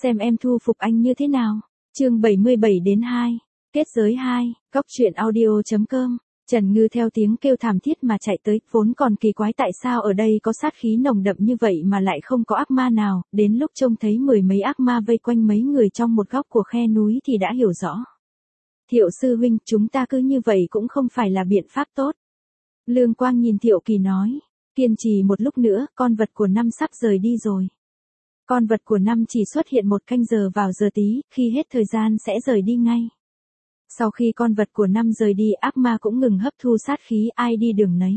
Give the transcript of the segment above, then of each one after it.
xem em thu phục anh như thế nào. Chương 77-2, kết giới 2, góc truyện audio.com. Trần Ngư theo tiếng kêu thảm thiết mà chạy tới, vốn còn kỳ quái tại sao ở đây có sát khí nồng đậm như vậy mà lại không có ác ma nào, đến lúc trông thấy mười mấy ác ma vây quanh mấy người trong một góc của khe núi thì đã hiểu rõ. Thiệu sư huynh, chúng ta cứ như vậy cũng không phải là biện pháp tốt. Lương Quang nhìn Thiệu Kỳ nói, kiên trì một lúc nữa, con vật của năm sắp rời đi rồi. Con vật của năm chỉ xuất hiện một canh giờ vào giờ tí, khi hết thời gian sẽ rời đi ngay. Sau khi con vật của năm rời đi, ác ma cũng ngừng hấp thu sát khí, ai đi đường nấy.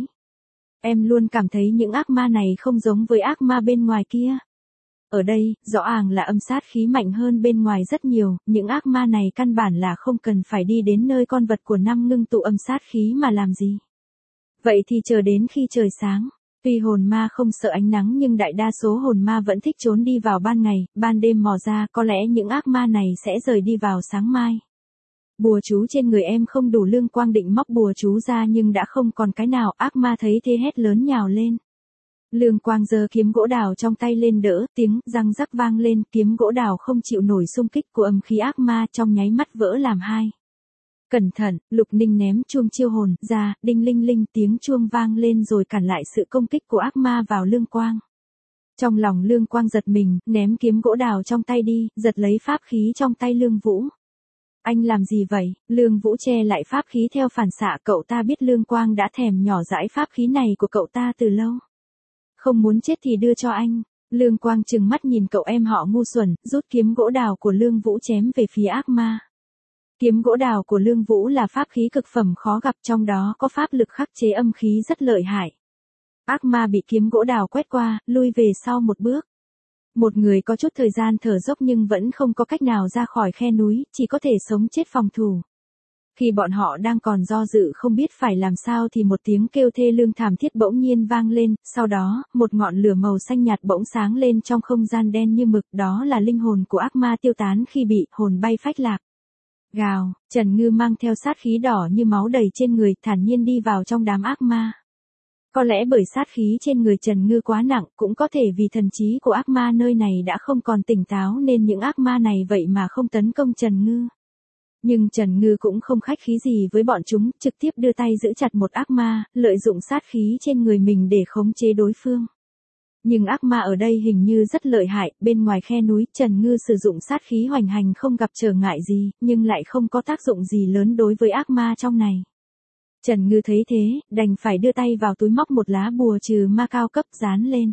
Em luôn cảm thấy những ác ma này không giống với ác ma bên ngoài kia. Ở đây, rõ ràng là âm sát khí mạnh hơn bên ngoài rất nhiều, những ác ma này căn bản là không cần phải đi đến nơi con vật của năm ngưng tụ âm sát khí mà làm gì. Vậy thì chờ đến khi trời sáng. Tuy hồn ma không sợ ánh nắng nhưng đại đa số hồn ma vẫn thích trốn đi vào ban ngày, ban đêm mò ra, có lẽ những ác ma này sẽ rời đi vào sáng mai. Bùa chú trên người em không đủ. Lương Quang định móc bùa chú ra nhưng đã không còn cái nào, ác ma thấy thế hét lớn nhào lên. Lương Quang giơ kiếm gỗ đào trong tay lên đỡ, tiếng răng rắc vang lên, kiếm gỗ đào không chịu nổi xung kích của âm khí ác ma, trong nháy mắt vỡ làm hai. Cẩn thận, Lục Ninh ném chuông chiêu hồn ra, đinh linh linh tiếng chuông vang lên rồi cản lại sự công kích của ác ma vào Lương Quang. Trong lòng Lương Quang giật mình, ném kiếm gỗ đào trong tay đi, giật lấy pháp khí trong tay Lương Vũ. Anh làm gì vậy? Lương Vũ che lại pháp khí theo phản xạ, cậu ta biết Lương Quang đã thèm nhỏ dãi pháp khí này của cậu ta từ lâu. Không muốn chết thì đưa cho anh. Lương Quang trừng mắt nhìn cậu em họ ngu xuẩn, rút kiếm gỗ đào của Lương Vũ chém về phía ác ma. Kiếm gỗ đào của Lương Vũ là pháp khí cực phẩm khó gặp, trong đó có pháp lực khắc chế âm khí rất lợi hại. Ác ma bị kiếm gỗ đào quét qua, lui về sau một bước. Một người có chút thời gian thở dốc nhưng vẫn không có cách nào ra khỏi khe núi, chỉ có thể sống chết phòng thủ. Khi bọn họ đang còn do dự không biết phải làm sao thì một tiếng kêu thê lương thảm thiết bỗng nhiên vang lên, sau đó, một ngọn lửa màu xanh nhạt bỗng sáng lên trong không gian đen như mực, đó là linh hồn của ác ma tiêu tán khi bị hồn bay phách lạc. Gào, Trần Ngư mang theo sát khí đỏ như máu đầy trên người, thản nhiên đi vào trong đám ác ma. Có lẽ bởi sát khí trên người Trần Ngư quá nặng, cũng có thể vì thần trí của ác ma nơi này đã không còn tỉnh táo nên những ác ma này vậy mà không tấn công Trần Ngư. Nhưng Trần Ngư cũng không khách khí gì với bọn chúng, trực tiếp đưa tay giữ chặt một ác ma, lợi dụng sát khí trên người mình để khống chế đối phương. Nhưng ác ma ở đây hình như rất lợi hại, bên ngoài khe núi, Trần Ngư sử dụng sát khí hoành hành không gặp trở ngại gì, nhưng lại không có tác dụng gì lớn đối với ác ma trong này. Trần Ngư thấy thế, đành phải đưa tay vào túi móc một lá bùa trừ ma cao cấp dán lên.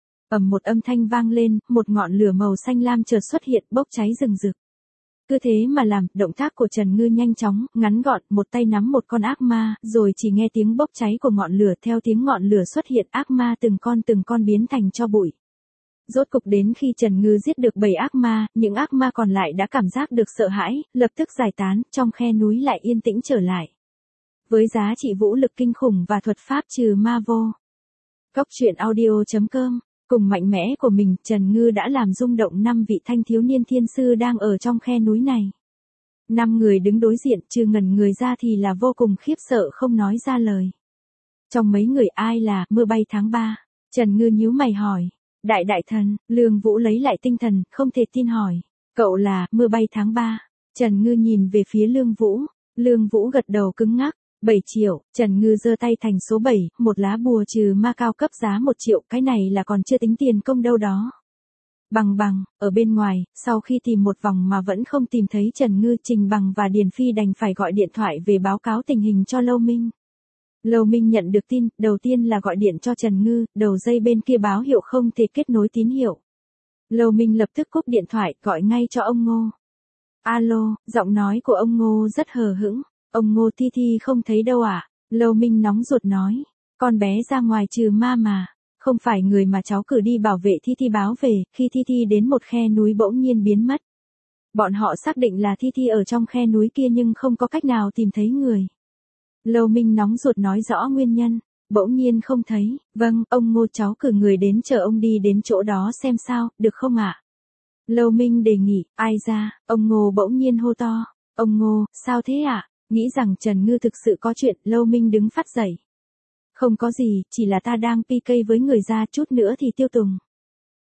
Một âm thanh vang lên, một ngọn lửa màu xanh lam chợt xuất hiện, bốc cháy rừng rực. Cứ thế mà làm, động tác của Trần Ngư nhanh chóng, ngắn gọn, một tay nắm một con ác ma, rồi chỉ nghe tiếng bốc cháy của ngọn lửa, theo tiếng ngọn lửa xuất hiện, ác ma từng con biến thành tro bụi. Rốt cục đến khi Trần Ngư giết được 7 ác ma, những ác ma còn lại đã cảm giác được sợ hãi, lập tức giải tán, trong khe núi lại yên tĩnh trở lại. Với giá trị vũ lực kinh khủng và thuật pháp trừ ma vô. Góc truyện audio.com. Cùng mạnh mẽ của mình, Trần Ngư đã làm rung động 5 vị thanh thiếu niên thiên sư đang ở trong khe núi này. 5 người đứng đối diện, trừ ngẩn người ra thì là vô cùng khiếp sợ không nói ra lời. Trong mấy người ai là mưa bay tháng 3? Trần Ngư nhíu mày hỏi. Đại thần, Lương Vũ lấy lại tinh thần, không thể tin hỏi. Cậu là mưa bay tháng 3? Trần Ngư nhìn về phía Lương Vũ. Lương Vũ gật đầu cứng ngắc. 7 triệu, Trần Ngư giơ tay thành số 7, một lá bùa trừ ma cao cấp giá 1 triệu, cái này là còn chưa tính tiền công đâu đó. Bằng, ở bên ngoài, sau khi tìm một vòng mà vẫn không tìm thấy Trần Ngư, Trình Bằng và Điền Phi đành phải gọi điện thoại về báo cáo tình hình cho Lâu Minh. Lâu Minh nhận được tin, đầu tiên là gọi điện cho Trần Ngư, đầu dây bên kia báo hiệu không thể kết nối tín hiệu. Lâu Minh lập tức cúp điện thoại, gọi ngay cho ông Ngô. Alo, giọng nói của ông Ngô rất hờ hững. Ông Ngô, Thi Thi không thấy đâu à? Lâu Minh nóng ruột nói. Con bé ra ngoài trừ ma mà. Không phải người mà cháu cử đi bảo vệ Thi Thi báo về, khi Thi Thi đến một khe núi bỗng nhiên biến mất. Bọn họ xác định là Thi Thi ở trong khe núi kia nhưng không có cách nào tìm thấy người. Lâu Minh nóng ruột nói rõ nguyên nhân. Bỗng nhiên không thấy. Vâng, ông Ngô, cháu cử người đến chờ ông đi đến chỗ đó xem sao, được không ạ? Lâu Minh đề nghị. Ai ra? Ông Ngô bỗng nhiên hô to. Ông Ngô, sao thế ạ? Nghĩ rằng Trần Ngư thực sự có chuyện, Lâu Minh đứng phát dậy. Không có gì, chỉ là ta đang PK với người ra, chút nữa thì tiêu tùng.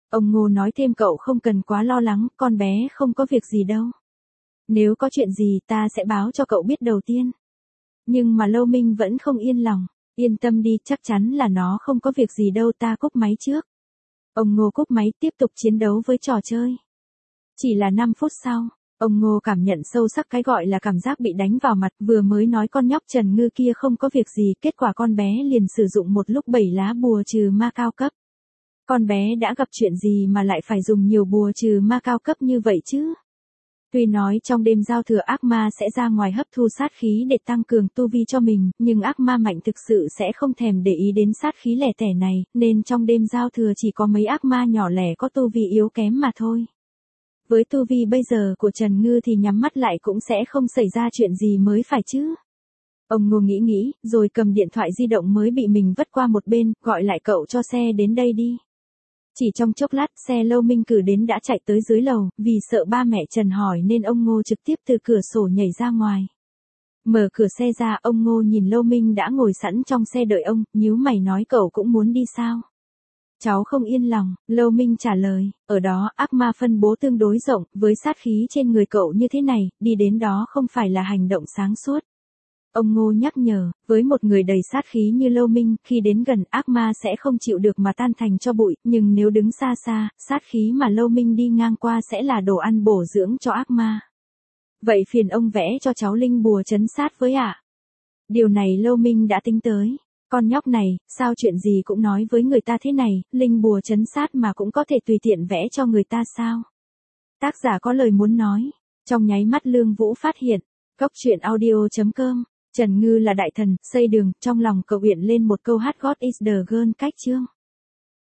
Ông Ngô nói thêm cậu không cần quá lo lắng, con bé không có việc gì đâu. Nếu có chuyện gì ta sẽ báo cho cậu biết đầu tiên. Nhưng mà Lâu Minh vẫn không yên lòng. Yên tâm đi, chắc chắn là nó không có việc gì đâu, ta cúp máy trước. Ông Ngô cúp máy tiếp tục chiến đấu với trò chơi. Chỉ là 5 phút sau, ông Ngô cảm nhận sâu sắc cái gọi là cảm giác bị đánh vào mặt, vừa mới nói con nhóc Trần Ngư kia không có việc gì, kết quả con bé liền sử dụng một lúc 7 lá bùa trừ ma cao cấp. Con bé đã gặp chuyện gì mà lại phải dùng nhiều bùa trừ ma cao cấp như vậy chứ? Tuy nói trong đêm giao thừa ác ma sẽ ra ngoài hấp thu sát khí để tăng cường tu vi cho mình, nhưng ác ma mạnh thực sự sẽ không thèm để ý đến sát khí lẻ tẻ này, nên trong đêm giao thừa chỉ có mấy ác ma nhỏ lẻ có tu vi yếu kém mà thôi. Với tu vi bây giờ của Trần Ngư thì nhắm mắt lại cũng sẽ không xảy ra chuyện gì mới phải chứ. Ông Ngô nghĩ, rồi cầm điện thoại di động mới bị mình vứt qua một bên, gọi lại cậu cho xe đến đây đi. Chỉ trong chốc lát, xe Lâu Minh cử đến đã chạy tới dưới lầu, vì sợ ba mẹ Trần hỏi nên ông Ngô trực tiếp từ cửa sổ nhảy ra ngoài. Mở cửa xe ra, ông Ngô nhìn Lâu Minh đã ngồi sẵn trong xe đợi ông, nhíu mày nói cậu cũng muốn đi sao? Cháu không yên lòng, Lâu Minh trả lời, ở đó ác ma phân bố tương đối rộng, với sát khí trên người cậu như thế này, đi đến đó không phải là hành động sáng suốt. Ông Ngô nhắc nhở, với một người đầy sát khí như Lâu Minh, khi đến gần ác ma sẽ không chịu được mà tan thành cho bụi, nhưng nếu đứng xa xa, sát khí mà Lâu Minh đi ngang qua sẽ là đồ ăn bổ dưỡng cho ác ma. Vậy phiền ông vẽ cho cháu linh bùa trấn sát với ạ. Điều này Lâu Minh đã tính tới. Con nhóc này, sao chuyện gì cũng nói với người ta thế này, linh bùa trấn sát mà cũng có thể tùy tiện vẽ cho người ta sao? Tác giả có lời muốn nói. Trong nháy mắt Lương Vũ phát hiện, Cốc truyện audio.com, Trần Ngư là đại thần, xây đường, trong lòng cậu hiện lên một câu hát God is the girl cách chương.